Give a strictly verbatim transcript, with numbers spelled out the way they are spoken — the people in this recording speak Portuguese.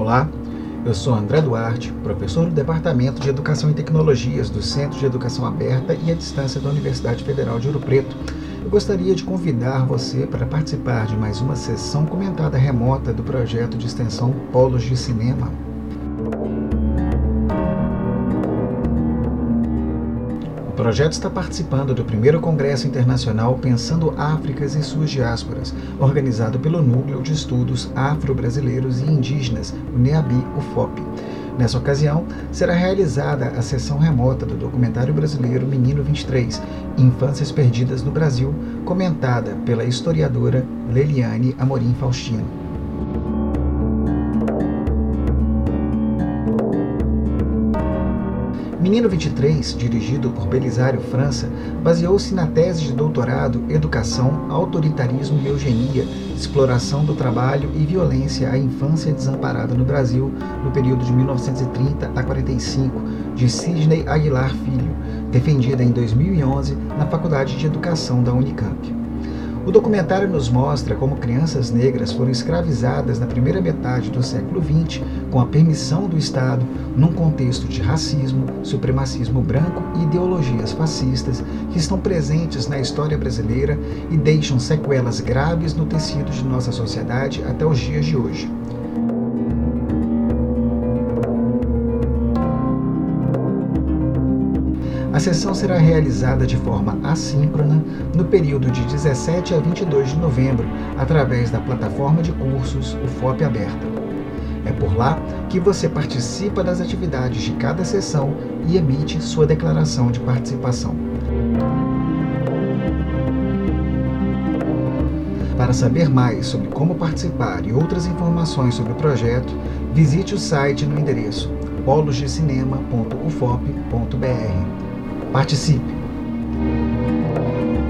Olá, eu sou André Duarte, professor do Departamento de Educação e Tecnologias do Centro de Educação Aberta e à Distância da Universidade Federal de Ouro Preto. Eu gostaria de convidar você para participar de mais uma sessão comentada remota do projeto de extensão Polos de Cinema. O projeto está participando do primeiro Congresso Internacional Pensando Áfricas e Suas Diásporas, organizado pelo Núcleo de Estudos Afro-Brasileiros e Indígenas, o NEABI-U F O P. Nessa ocasião, será realizada a sessão remota do documentário brasileiro Menino vinte e três, Infâncias Perdidas no Brasil, comentada pela historiadora Leliane Amorim Faustino. Menino vinte e três, dirigido por Belisário França, baseou-se na tese de doutorado Educação, Autoritarismo e Eugenia, Exploração do Trabalho e Violência à Infância Desamparada no Brasil, no período de mil novecentos e trinta a quarenta e cinco, de Sidney Aguilar Filho, defendida em dois mil e onze na Faculdade de Educação da Unicamp. O documentário nos mostra como crianças negras foram escravizadas na primeira metade do século vinte, com a permissão do Estado, num contexto de racismo, supremacismo branco e ideologias fascistas que estão presentes na história brasileira e deixam sequelas graves no tecido de nossa sociedade até os dias de hoje. A sessão será realizada de forma assíncrona no período de dezessete a vinte e dois de novembro, através da plataforma de cursos U F O P Aberta. É por lá que você participa das atividades de cada sessão e emite sua declaração de participação. Para saber mais sobre como participar e outras informações sobre o projeto, visite o site no endereço polos de cinema ponto u f o p ponto b r. Participe!